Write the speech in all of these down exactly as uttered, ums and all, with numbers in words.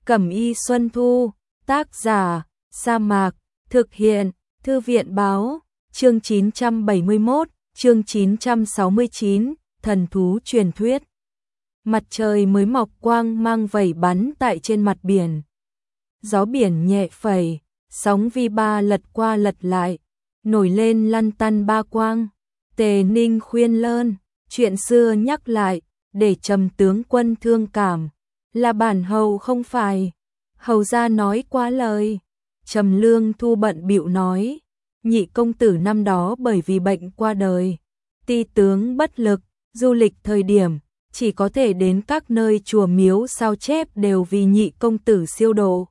Cẩm y Xuân Thu, tác giả, Sa Mạc, thực hiện, Thư viện báo, chương chín trăm bảy mươi mốt, chương chín trăm sáu mươi chín, thần thú truyền thuyết. Mặt trời mới mọc quang mang vẩy bắn tại trên mặt biển. Gió biển nhẹ phẩy, sóng vi ba lật qua lật lại, nổi lên lăn tăn ba quang. Tề Ninh khuyên lơn, chuyện xưa nhắc lại, để Trầm tướng quân thương cảm, là bản hầu không phải. Hầu gia nói quá lời. Trầm Lương Thu bận bịu nói, nhị công tử năm đó bởi vì bệnh qua đời, ti tướng bất lực, du lịch thời điểm chỉ có thể đến các nơi chùa miếu sao chép đều vì nhị công tử siêu độ.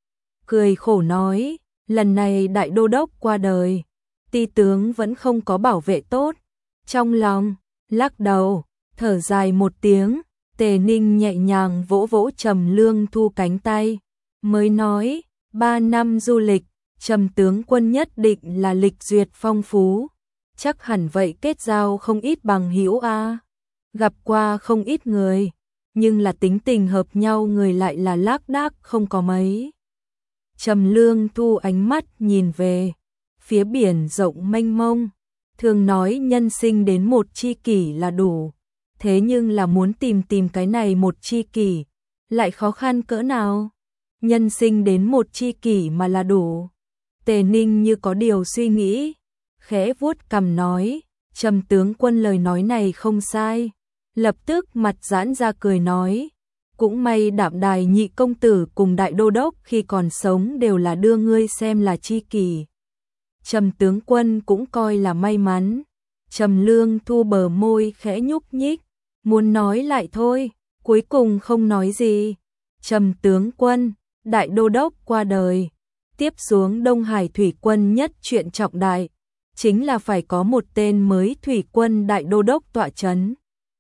Cười khổ nói, lần này đại đô đốc qua đời, ti tướng vẫn không có bảo vệ tốt. Trong lòng lắc đầu, thở dài một tiếng, Tề Ninh nhẹ nhàng vỗ vỗ Trầm Lương Thu cánh tay, mới nói, ba năm du lịch, Trầm tướng quân nhất định là lịch duyệt phong phú, chắc hẳn vậy kết giao không ít bằng hữu a, gặp qua không ít người, nhưng là tính tình hợp nhau người lại là lác đác không có mấy. Trầm Lương Thu ánh mắt nhìn về phía biển rộng mênh mông, thường nói nhân sinh đến một chi kỷ là đủ, thế nhưng là muốn tìm tìm cái này một chi kỷ, lại khó khăn cỡ nào? Nhân sinh đến một chi kỷ mà là đủ. Tề Ninh như có điều suy nghĩ, khẽ vuốt cằm nói, Trầm tướng quân lời nói này không sai. Lập tức mặt giãn ra cười nói, cũng may Đạm Đài nhị công tử cùng đại đô đốc khi còn sống đều là đưa ngươi xem là chi kỷ. Trầm tướng quân cũng coi là may mắn. Trầm Lương Thu bờ môi khẽ nhúc nhích, muốn nói lại thôi, cuối cùng không nói gì. Trầm tướng quân, đại đô đốc qua đời, tiếp xuống Đông Hải thủy quân nhất chuyện trọng đại, chính là phải có một tên mới thủy quân đại đô đốc tọa chấn.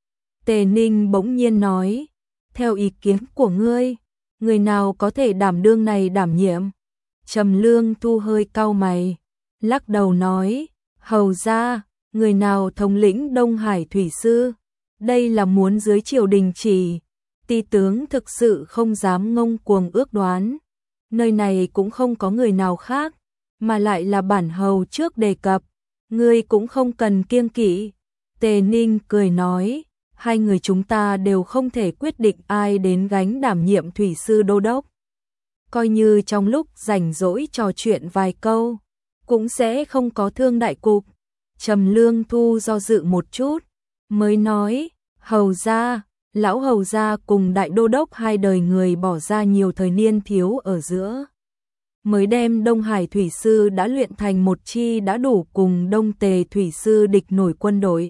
Tề Ninh bỗng nhiên nói, theo ý kiến của ngươi, người nào có thể đảm đương này đảm nhiệm? Trầm Lương Thu hơi cau mày, lắc đầu nói, hầu ra, người nào thống lĩnh Đông Hải thủy sư? Đây là muốn dưới triều đình chỉ, ti tướng thực sự không dám ngông cuồng ước đoán. Nơi này cũng không có người nào khác, mà lại là bản hầu trước đề cập, ngươi cũng không cần kiêng kỵ. Tề Ninh cười nói, hai người chúng ta đều không thể quyết định ai đến gánh đảm nhiệm thủy sư đô đốc. Coi như trong lúc rảnh rỗi trò chuyện vài câu, cũng sẽ không có thương đại cục. Trầm Lương Thu do dự một chút, mới nói, hầu gia, lão hầu gia cùng đại đô đốc hai đời người bỏ ra nhiều thời niên thiếu ở giữa, mới đem Đông Hải thủy sư đã luyện thành một chi đã đủ cùng Đông Tề thủy sư địch nổi quân đội.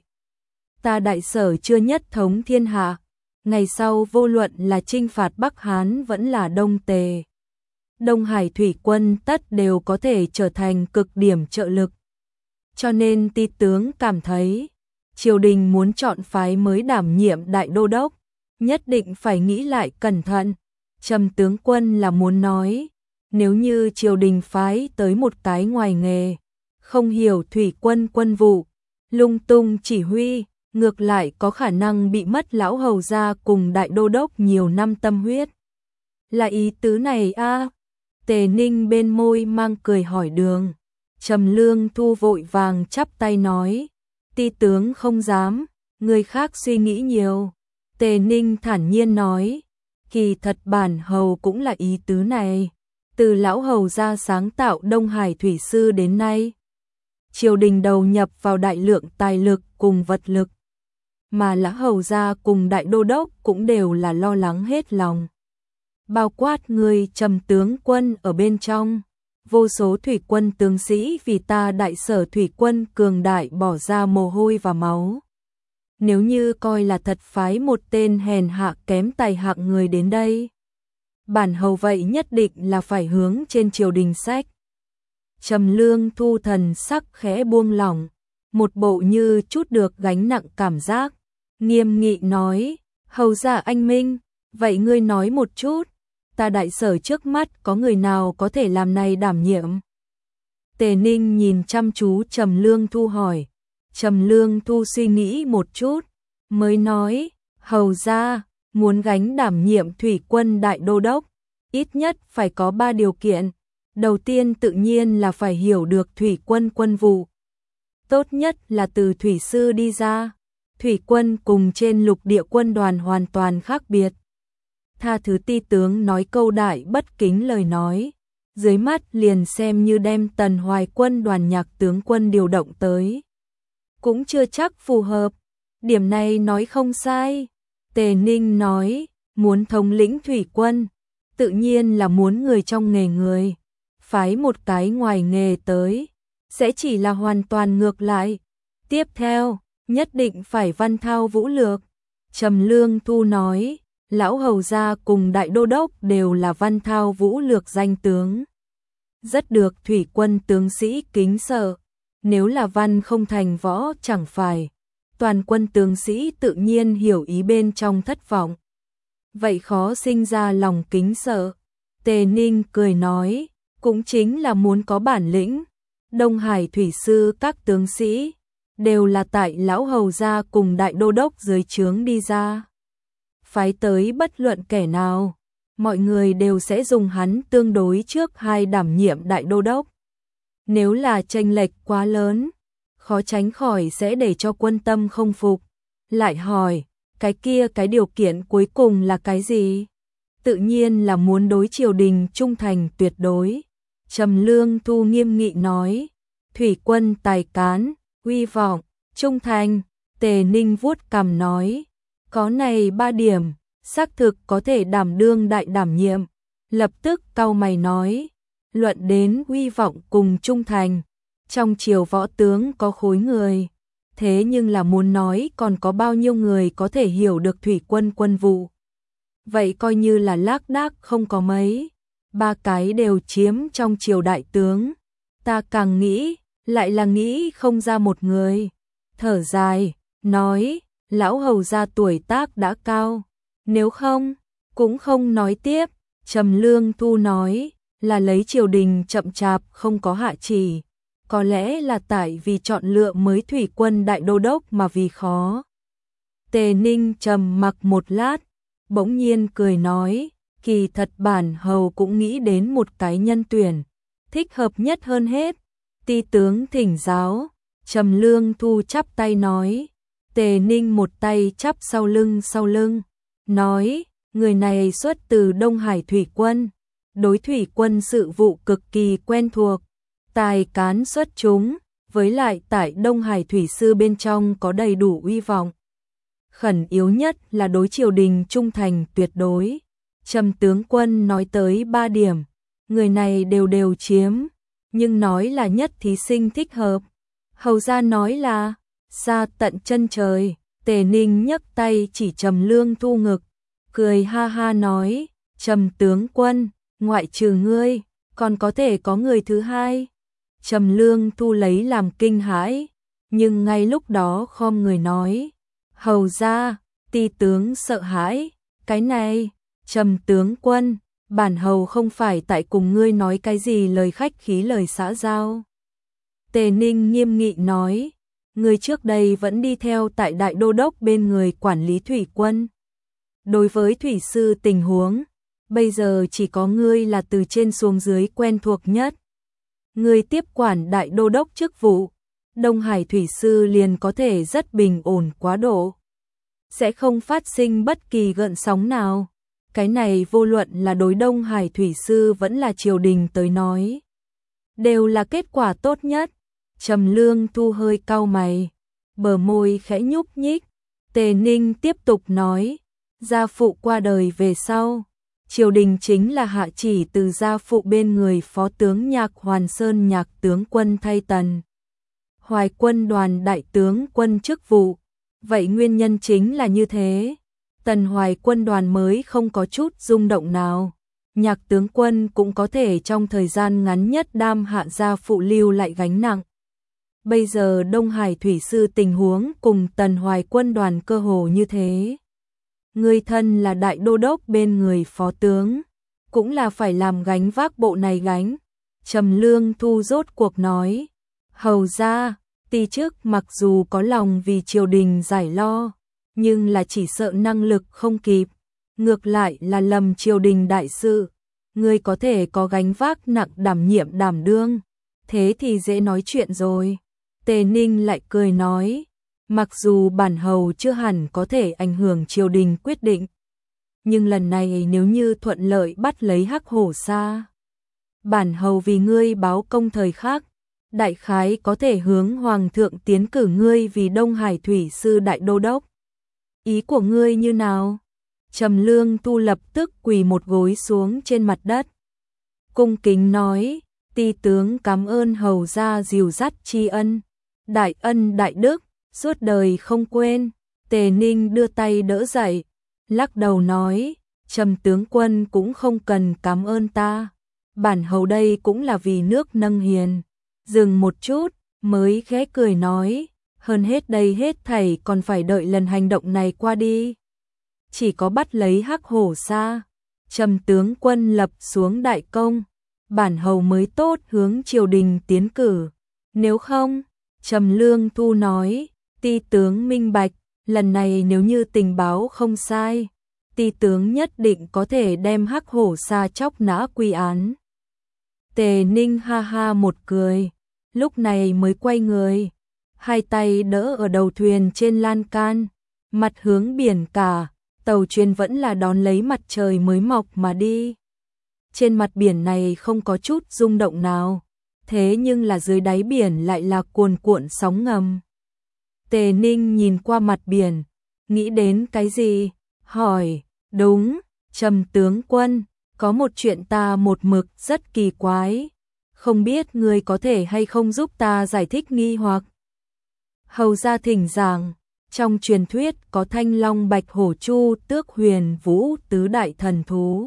Ta đại sở chưa nhất thống thiên hạ, ngày sau vô luận là chinh phạt Bắc Hán vẫn là Đông Tề, Đông Hải thủy quân tất đều có thể trở thành cực điểm trợ lực. Cho nên ti tướng cảm thấy, triều đình muốn chọn phái mới đảm nhiệm đại đô đốc, nhất định phải nghĩ lại cẩn thận. Trầm tướng quân là muốn nói, nếu như triều đình phái tới một cái ngoài nghề, không hiểu thủy quân quân vụ, lung tung chỉ huy, ngược lại có khả năng bị mất lão hầu gia cùng đại đô đốc nhiều năm tâm huyết. Là ý tứ này a? À? Tề Ninh bên môi mang cười hỏi đường. Trầm Lương Thu vội vàng chắp tay nói, ti tướng không dám, người khác suy nghĩ nhiều. Tề Ninh thản nhiên nói, kỳ thật bản hầu cũng là ý tứ này. Từ lão hầu gia sáng tạo Đông Hải thủy sư đến nay, triều đình đầu nhập vào đại lượng tài lực cùng vật lực, mà lão hầu gia cùng đại đô đốc cũng đều là lo lắng hết lòng. Bao quát người Trầm tướng quân ở bên trong, vô số thủy quân tướng sĩ vì ta đại sở thủy quân cường đại bỏ ra mồ hôi và máu. Nếu như coi là thật phái một tên hèn hạ kém tài hạng người đến đây, bản hầu vậy nhất định là phải hướng trên triều đình sách. Trầm Lương Thu thần sắc khẽ buông lỏng, một bộ như chút được gánh nặng cảm giác, nghiêm nghị nói, hầu gia anh minh, vậy ngươi nói một chút, ta đại sở trước mắt có người nào có thể làm này đảm nhiệm? Tề Ninh nhìn chăm chú Trầm Lương Thu hỏi. Trầm Lương Thu suy nghĩ một chút, mới nói, hầu gia, muốn gánh đảm nhiệm thủy quân đại đô đốc, ít nhất phải có ba điều kiện. Đầu tiên tự nhiên là phải hiểu được thủy quân quân vụ. Tốt nhất là từ thủy sư đi ra. Thủy quân cùng trên lục địa quân đoàn hoàn toàn khác biệt. Tha thứ ti tướng nói câu đại bất kính lời nói. Dưới mắt liền xem như đem Tần Hoài quân đoàn Nhạc tướng quân điều động tới. Cũng chưa chắc phù hợp. Điểm này nói không sai. Tề Ninh nói, muốn thống lĩnh thủy quân, tự nhiên là muốn người trong nghề người. Phái một cái ngoài nghề tới, sẽ chỉ là hoàn toàn ngược lại. Tiếp theo, nhất định phải văn thao vũ lược. Trầm Lương Thu nói, lão hầu gia cùng đại đô đốc đều là văn thao vũ lược danh tướng. Rất được thủy quân tướng sĩ kính sợ. Nếu là văn không thành võ chẳng phải. Toàn quân tướng sĩ tự nhiên hiểu ý bên trong thất vọng. Vậy khó sinh ra lòng kính sợ. Tề Ninh cười nói, cũng chính là muốn có bản lĩnh. Đông Hải thủy sư các tướng sĩ đều là tại lão hầu gia cùng đại đô đốc dưới trướng đi ra. Phái tới bất luận kẻ nào, mọi người đều sẽ dùng hắn tương đối trước hai đảm nhiệm đại đô đốc. Nếu là chênh lệch quá lớn, khó tránh khỏi sẽ để cho quân tâm không phục. Lại hỏi, cái kia cái điều kiện cuối cùng là cái gì? Tự nhiên là muốn đối triều đình trung thành tuyệt đối. Trầm Lương Thu nghiêm nghị nói, thủy quân tài cán, uy vọng, trung thành. Tề Ninh vuốt cằm nói, có này ba điểm, xác thực có thể đảm đương đại đảm nhiệm. Lập tức cau mày nói, luận đến uy vọng cùng trung thành, trong triều võ tướng có khối người, thế nhưng là muốn nói còn có bao nhiêu người có thể hiểu được thủy quân quân vụ. Vậy coi như là lác đác không có mấy, ba cái đều chiếm trong triều đại tướng. Ta càng nghĩ, lại là nghĩ không ra một người. Thở dài, nói, lão hầu gia tuổi tác đã cao, nếu không, cũng không nói tiếp. Trầm Lương Thu nói, là lấy triều đình chậm chạp không có hạ chỉ. Có lẽ là tại vì chọn lựa mới thủy quân đại đô đốc mà vì khó. Tề Ninh trầm mặc một lát, bỗng nhiên cười nói, kỳ thật bản hầu cũng nghĩ đến một cái nhân tuyển, thích hợp nhất hơn hết. Ti tướng thỉnh giáo. Trầm Lương Thu chắp tay nói. Tề Ninh một tay chắp sau lưng sau lưng, nói, người này xuất từ Đông Hải thủy quân, đối thủy quân sự vụ cực kỳ quen thuộc, tài cán xuất chúng, với lại tại Đông Hải thủy sư bên trong có đầy đủ uy vọng. Khẩn yếu nhất là đối triều đình trung thành tuyệt đối. Trầm tướng quân nói tới ba điểm, người này đều đều chiếm, nhưng nói là nhất thí sinh thích hợp. Hầu gia nói là xa tận chân trời. Tề Ninh nhấc tay chỉ Trầm Lương Thu ngực, cười ha ha nói, Trầm tướng quân, ngoại trừ ngươi, còn có thể có người thứ hai. Trầm Lương Thu lấy làm kinh hãi, nhưng ngay lúc đó khom người nói, hầu gia. Ti tướng sợ hãi, cái này, Trầm tướng quân, bản hầu không phải tại cùng ngươi nói cái gì lời khách khí lời xã giao. Tề Ninh nghiêm nghị nói, ngươi trước đây vẫn đi theo tại đại đô đốc bên người quản lý thủy quân. Đối với thủy sư tình huống, bây giờ chỉ có ngươi là từ trên xuống dưới quen thuộc nhất. Ngươi tiếp quản đại đô đốc chức vụ, Đông Hải thủy sư liền có thể rất bình ổn quá độ, sẽ không phát sinh bất kỳ gợn sóng nào. Cái này vô luận là đối Đông Hải thủy sư vẫn là triều đình tới nói, đều là kết quả tốt nhất. Trầm Lương Thu hơi cau mày, bờ môi khẽ nhúc nhích. Tề Ninh tiếp tục nói, gia phụ qua đời về sau, triều đình chính là hạ chỉ từ gia phụ bên người phó tướng Nhạc Hoàn Sơn Nhạc tướng quân thay Tần Hoài quân đoàn đại tướng quân chức vụ. Vậy nguyên nhân chính là như thế, Tần Hoài quân đoàn mới không có chút rung động nào. Nhạc tướng quân cũng có thể trong thời gian ngắn nhất đam hạ gia phụ lưu lại gánh nặng. Bây giờ Đông Hải thủy sư tình huống cùng Tần Hoài quân đoàn cơ hồ như thế. Người thân là đại đô đốc bên người phó tướng, cũng là phải làm gánh vác bộ này gánh. Trầm Lương Thu rốt cuộc nói, hầu gia, ti chức mặc dù có lòng vì triều đình giải lo, nhưng là chỉ sợ năng lực không kịp, ngược lại là lầm triều đình đại sự. ngươi có thể có gánh vác nặng đảm nhiệm đảm đương, thế thì dễ nói chuyện rồi. Tề Ninh lại cười nói, mặc dù bản hầu chưa hẳn có thể ảnh hưởng triều đình quyết định, nhưng lần này nếu như thuận lợi bắt lấy Hắc Hổ Sa, bản hầu vì ngươi báo công thời khắc, đại khái có thể hướng hoàng thượng tiến cử ngươi vì Đông Hải thủy sư đại đô đốc. Ý của ngươi như nào? Trầm Lương Tu lập tức quỳ một gối xuống trên mặt đất, cung kính nói, ti tướng cảm ơn hầu gia dìu dắt tri ân, đại ân đại đức, suốt đời không quên. Tề Ninh đưa tay đỡ dậy, lắc đầu nói, Trầm tướng quân cũng không cần cảm ơn ta, bản hầu đây cũng là vì nước nâng hiền. Dừng một chút, mới khẽ cười nói, hơn hết đây hết thảy còn phải đợi lần hành động này qua đi. Chỉ có bắt lấy Hắc Hổ Sa, Trầm tướng quân lập xuống đại công, bản hầu mới tốt hướng triều đình tiến cử. Nếu không, Trầm Lương Thu nói, ti tướng minh bạch, lần này nếu như tình báo không sai, ti tướng nhất định có thể đem Hắc Hổ Sa chóc nã quy án. Tề Ninh ha ha một cười, lúc này mới quay người, hai tay đỡ ở đầu thuyền trên lan can, mặt hướng biển cả, tàu chuyên vẫn là đón lấy mặt trời mới mọc mà đi. Trên mặt biển này không có chút rung động nào, thế nhưng là dưới đáy biển lại là cuồn cuộn sóng ngầm. Tề Ninh nhìn qua mặt biển, nghĩ đến cái gì, hỏi, đúng, Trầm tướng quân, có một chuyện ta một mực rất kỳ quái, không biết ngươi có thể hay không giúp ta giải thích nghi hoặc. Hầu gia thỉnh giảng, trong truyền thuyết có Thanh Long Bạch Hổ Chu Tước Huyền Vũ tứ đại thần thú.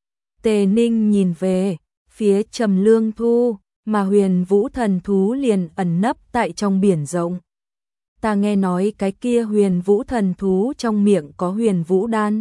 Tề Ninh nhìn về phía Trầm Lương Thu, mà Huyền Vũ thần thú liền ẩn nấp tại trong biển rộng. Ta nghe nói cái kia Huyền Vũ thần thú trong miệng có Huyền Vũ đan,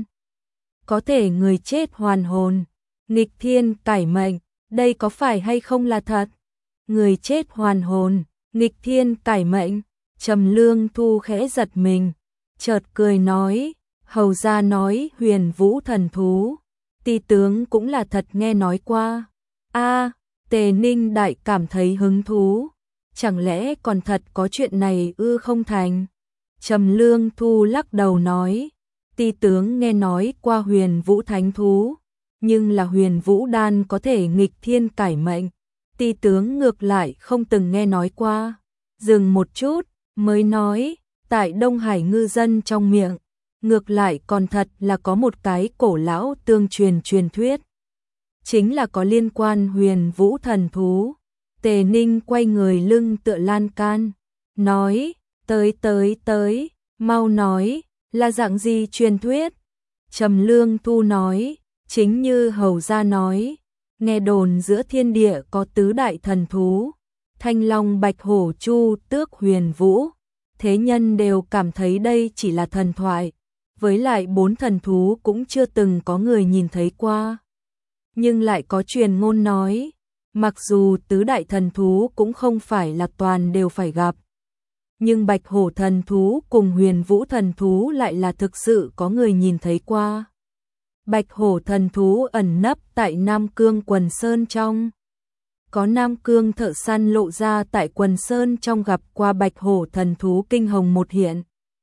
có thể người chết hoàn hồn, nghịch thiên cải mệnh, đây có phải hay không là thật? Người chết hoàn hồn, nghịch thiên cải mệnh. Trầm Lương Thu khẽ giật mình, chợt cười nói, hầu gia nói Huyền Vũ thần thú, ti tướng cũng là thật nghe nói qua. A, Tề Ninh đại cảm thấy hứng thú, chẳng lẽ còn thật có chuyện này ư không thành? Trầm Lương Thu lắc đầu nói, ti tướng nghe nói qua Huyền Vũ thánh thú, nhưng là Huyền Vũ đan có thể nghịch thiên cải mệnh, ti tướng ngược lại không từng nghe nói qua. Dừng một chút, mới nói, tại Đông Hải ngư dân trong miệng, ngược lại còn thật là có một cái cổ lão tương truyền truyền thuyết, chính là có liên quan Huyền Vũ thần thú. Tề Ninh quay người lưng tựa lan can, nói, tới tới tới, mau nói, là dạng gì truyền thuyết? Trầm Lương Thu nói, chính như hầu gia nói, nghe đồn giữa thiên địa có tứ đại thần thú, Thanh Long Bạch Hổ Chu Tước Huyền Vũ, thế nhân đều cảm thấy đây chỉ là thần thoại, với lại bốn thần thú cũng chưa từng có người nhìn thấy qua. Nhưng lại có truyền ngôn nói, mặc dù tứ đại thần thú cũng không phải là toàn đều phải gặp, nhưng Bạch Hổ thần thú cùng Huyền Vũ thần thú lại là thực sự có người nhìn thấy qua. Bạch Hổ thần thú ẩn nấp tại Nam Cương Quần Sơn trong. Có Nam Cương thợ săn lộ ra tại Quần Sơn trong gặp qua Bạch Hổ thần thú kinh hồng một hiện.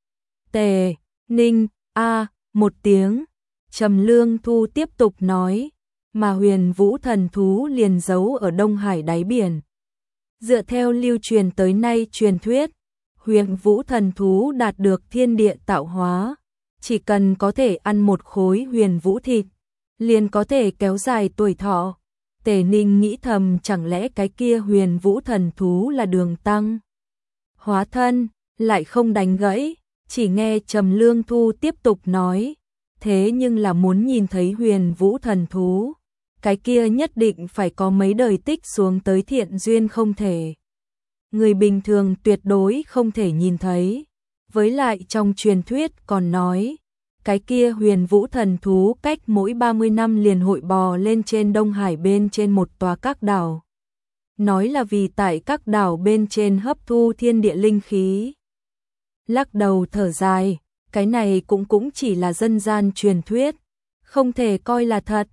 Tề Ninh a một tiếng, Trầm Lương Thu tiếp tục nói, mà Huyền Vũ thần thú liền giấu ở Đông Hải đáy biển. Dựa theo lưu truyền tới nay truyền thuyết, Huyền Vũ thần thú đạt được thiên địa tạo hóa, chỉ cần có thể ăn một khối huyền vũ thịt, liền có thể kéo dài tuổi thọ. Tề Ninh nghĩ thầm, chẳng lẽ cái kia Huyền Vũ thần thú là Đường Tăng hóa thân, lại không đánh gãy, chỉ nghe Trầm Lương Thu tiếp tục nói, thế nhưng là muốn nhìn thấy Huyền Vũ thần thú, cái kia nhất định phải có mấy đời tích xuống tới thiện duyên không thể. Người bình thường tuyệt đối không thể nhìn thấy. Với lại trong truyền thuyết còn nói, cái kia Huyền Vũ thần thú cách mỗi ba mươi năm liền hội bò lên trên Đông Hải bên trên một tòa các đảo. Nói là vì tại các đảo bên trên hấp thu thiên địa linh khí. Lắc đầu thở dài, cái này cũng cũng chỉ là dân gian truyền thuyết, không thể coi là thật.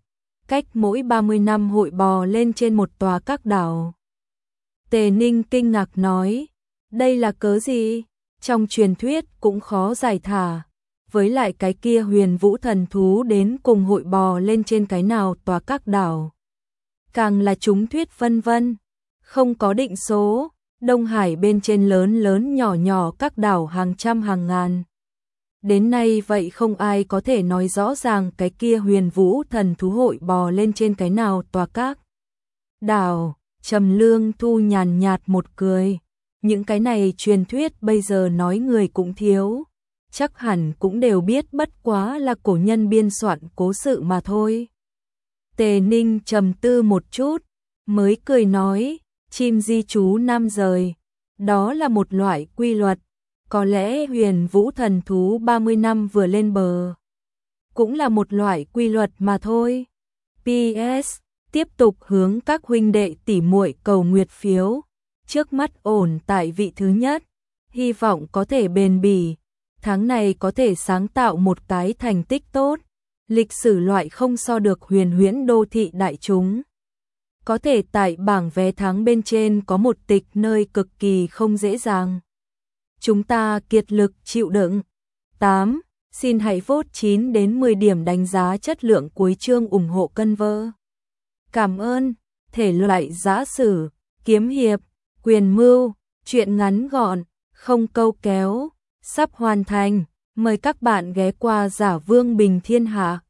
cách mỗi ba mươi năm hội bò lên trên một tòa các đảo. Tề Ninh kinh ngạc nói, đây là cớ gì? Trong truyền thuyết cũng khó giải thả, với lại cái kia huyền vũ thần thú đến cùng hội bò lên trên cái nào tòa các đảo. Càng là chúng thuyết vân vân, không có định số, Đông Hải bên trên lớn lớn nhỏ nhỏ các đảo hàng trăm hàng ngàn. Đến nay vậy không ai có thể nói rõ ràng cái kia huyền vũ thần thú hội bò lên trên cái nào tòa các đảo. Trầm Lương Thu nhàn nhạt một cười, những cái này truyền thuyết bây giờ nói người cũng thiếu, chắc hẳn cũng đều biết bất quá là cổ nhân biên soạn cố sự mà thôi. Tề Ninh trầm tư một chút, mới cười nói, chim di trú năm rời, đó là một loại quy luật, có lẽ huyền vũ thần thú ba mươi năm vừa lên bờ, cũng là một loại quy luật mà thôi. pê ét Tiếp tục hướng các huynh đệ tỉ muội cầu nguyệt phiếu, trước mắt ổn tại vị thứ nhất, hy vọng có thể bền bỉ, tháng này có thể sáng tạo một cái thành tích tốt, lịch sử loại không so được huyền huyễn đô thị đại chúng. Có thể tại bảng vé tháng bên trên có một tịch nơi cực kỳ không dễ dàng. Chúng ta kiệt lực chịu đựng. tám. Xin hãy vote chín đến mười điểm đánh giá chất lượng cuối chương ủng hộ cân vơ. Cảm ơn. Thể loại giã sử, kiếm hiệp, quyền mưu, truyện ngắn gọn, không câu kéo, sắp hoàn thành. Mời các bạn ghé qua Giả Vương Bình Thiên Hạ.